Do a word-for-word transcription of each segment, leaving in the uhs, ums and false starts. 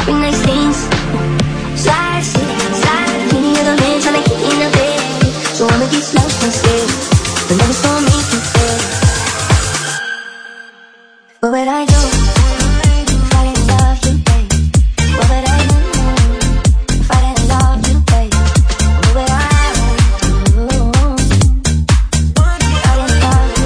Bring nice things. Slide, sit, slide. Many other men tryna get in the bed. So I'ma get slow and scared. But never gonna make you fail. What would I do if I didn't love you, babe? What would I do if I didn't love you, babe? What would I do if I didn't love you?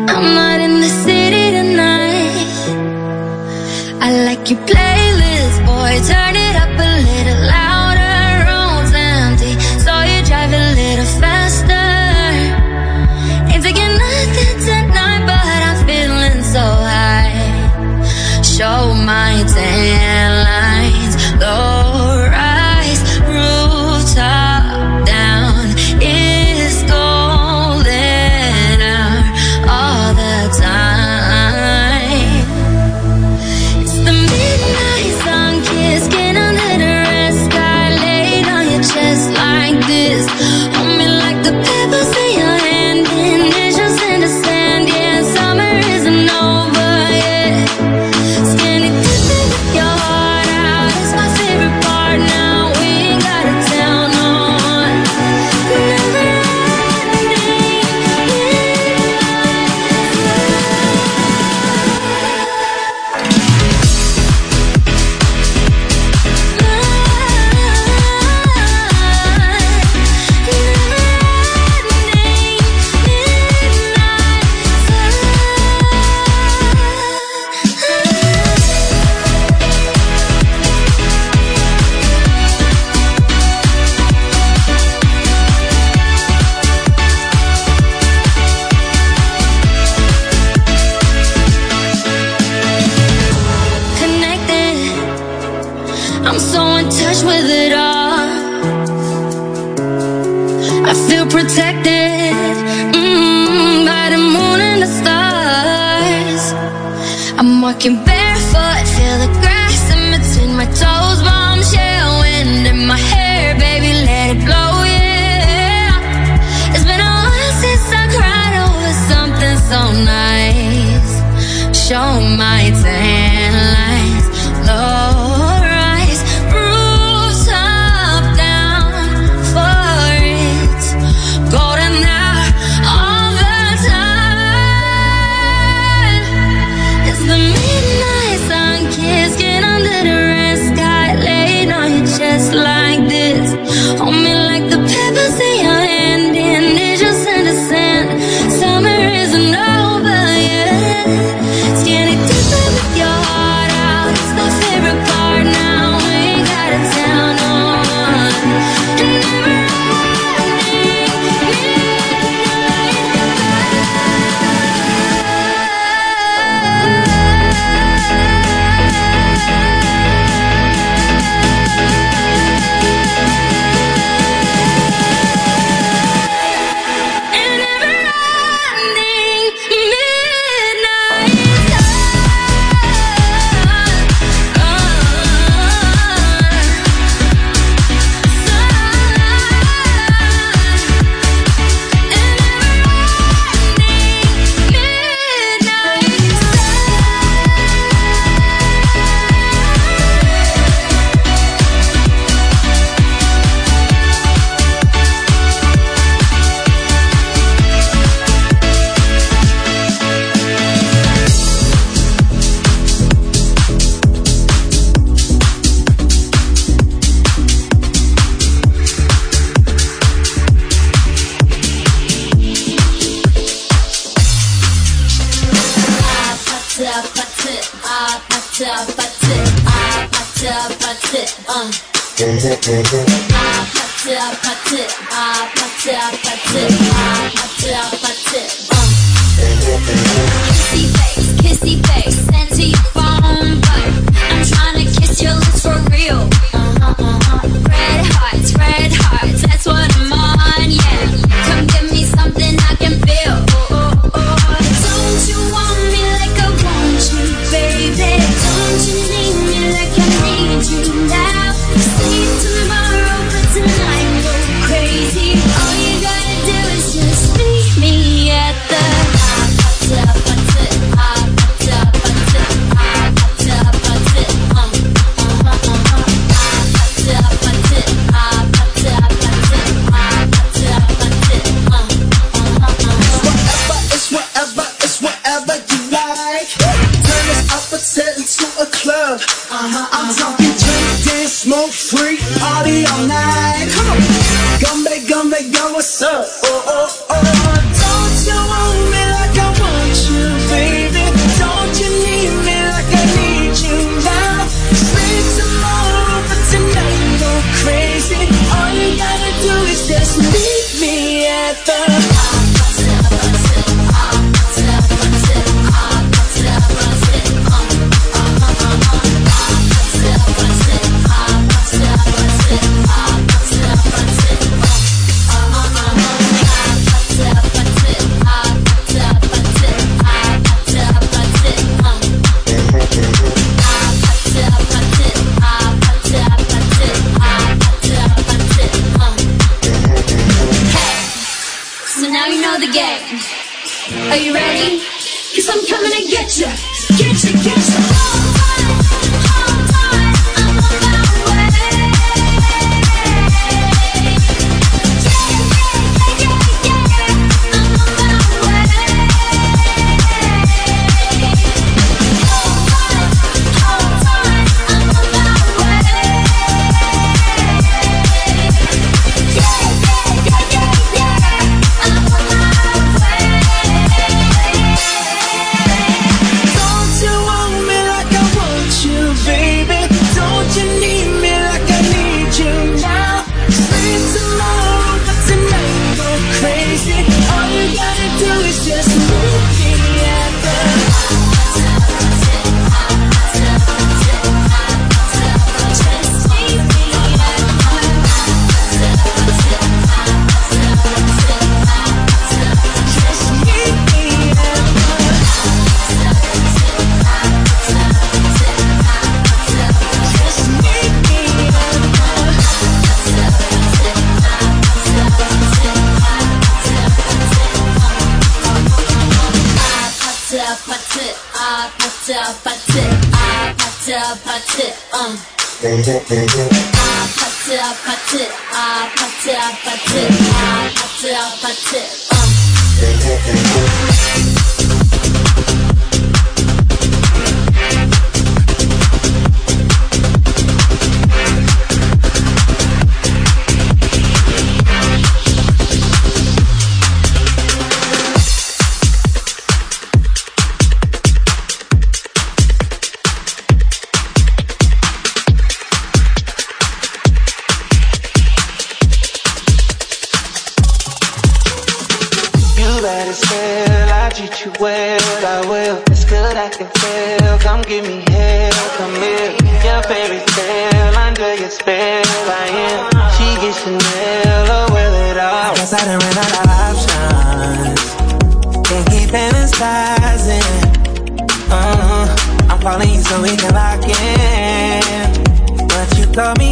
I'm not in the city tonight. I like your playlist, boy, turn it up a little louder. Road's empty, so you drive a little faster. Ain't taking nothing tonight, but I'm feeling so high. Show my tan lines, low rise, rooftop down. It's golden hour all the time. It's the midnight sun kiss, skin under the red sky, laid on your chest like this. Hold me like the pebbles in your hand, initials in the sand. Yeah, summer isn't over yet. Skinny dipping with your heart out, it's my favorite part now. We ain't gotta tell no one. Never ending connected. I'm so in touch with it all. I feel protected mm, by the moon and the stars. I'm walking barefoot, feel the grass in between my toes. Bombshell wind in my hair, baby, let it blow, yeah. It's been a while since I cried over something so nice. Show my tan lines, low rise, rooftop down for it. Golden hour all the time. It's the midnight sun kiss, skin under the red sky, laid on your chest like this. Hold me like the pebbles in your hand, initials in the sand. Summer isn't over yet. Skinny dipping with your heart out, it's my favorite part now. We ain't gotta tell no one. And never ending Kissy face, kissy face, send to your phone, but I'm trying to kiss your lips for real. Uh-huh, uh-huh. Red hearts, red hearts, that's what I'm on, yeah. Come give me something I can feel. Oh, oh, oh. Don't you want me like I want you, baby? Don't you need me like I need you now? Sleep tomorrow, but tonight go crazy. All you gotta do is just meet me at the I'm talking drink, dance, smoke, free, party all night. Come on, Gumbe, Gumbe, go, what's up? Oh, oh, oh. Don't you want me like I want you? game. Are you ready? Cause I'm coming to get you. Get you, get you. Hold tight, hold tight, I'm on my way. Yeah, yeah, yeah, yeah, yeah, I'm on my way. Hold tight, hold tight, I'm on my way. Yeah, yeah, yeah, yeah, yeah, I'm on my way. Don't you want me like I want you, baby? Don't you need me like I need you now? Say tomorrow, but tonight go crazy. All you gotta do is just meet me at the just meet me at just meet me at just meet me better still, I treat you well, I will. It's good, I can feel. Come give me hell, come here. Your fairy tale, under your spell, I am. She gets Chanel, oh, will it all. I guess I done ran out of options. Can't keep fantasizing. Uh, I'm calling you so we can lock in, but you call me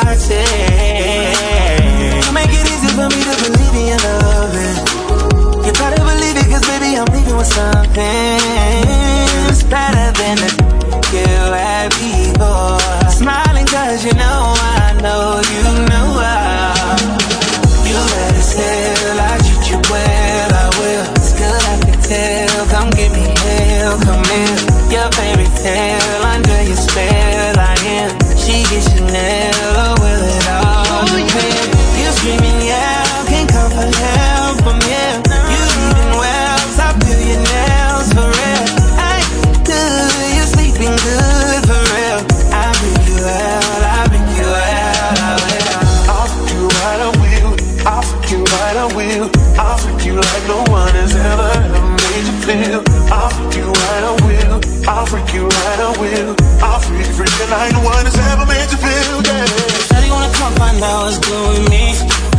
toxic. Make it easy for me to believe in your loving. You better believe it, cause baby I'm leaving with something. It's better than the you had before. Smiling cause you know I know you know how. You better still, I treat you well, I will. It's good, I can tell. Come give me hell, come here. Your fairy tale, under your spell I am. She gets Chanel, oh will it all depend. You screaming yeah, can't come for help from here. You leaving well, stop feel your nails for real. I good, you're sleeping good for real. I bring you out, I bring you out, I will. I'll freak you right, I will. I'll freak you right, I will. I'll freak you like no one has ever, ever made you feel. I'll freak you right, I will. I'll freak you right, I will. I'll freak, freak you like no one has ever made you feel, yeah. Shawty wanna come find out what's good with me.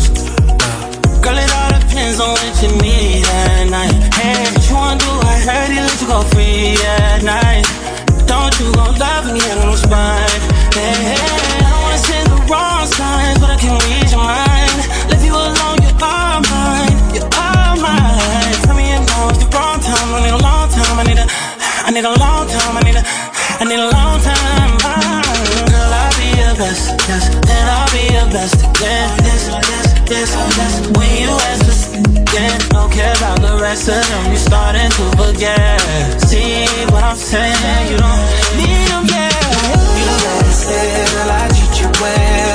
Girl, it all depends on what you need at night. Hey, what you wanna do? I heard he let you go free at night. Don't you go love me on the spine. Hey, hey, I don't wanna send the wrong signs, but I can read your mind. Leave you alone, you are mine. You are mine. Tell me it now, it's the wrong time. I need a long time. I need a, I need a long time. I need a, I need a long time. Girl, I'll be your best, yes, and I'll be your best again. Yes, yes, yes, yes. When you ask for again, don't care about the rest of them. You starting to forget. See what I'm saying? You don't need them, yeah. You better still, I treat you well.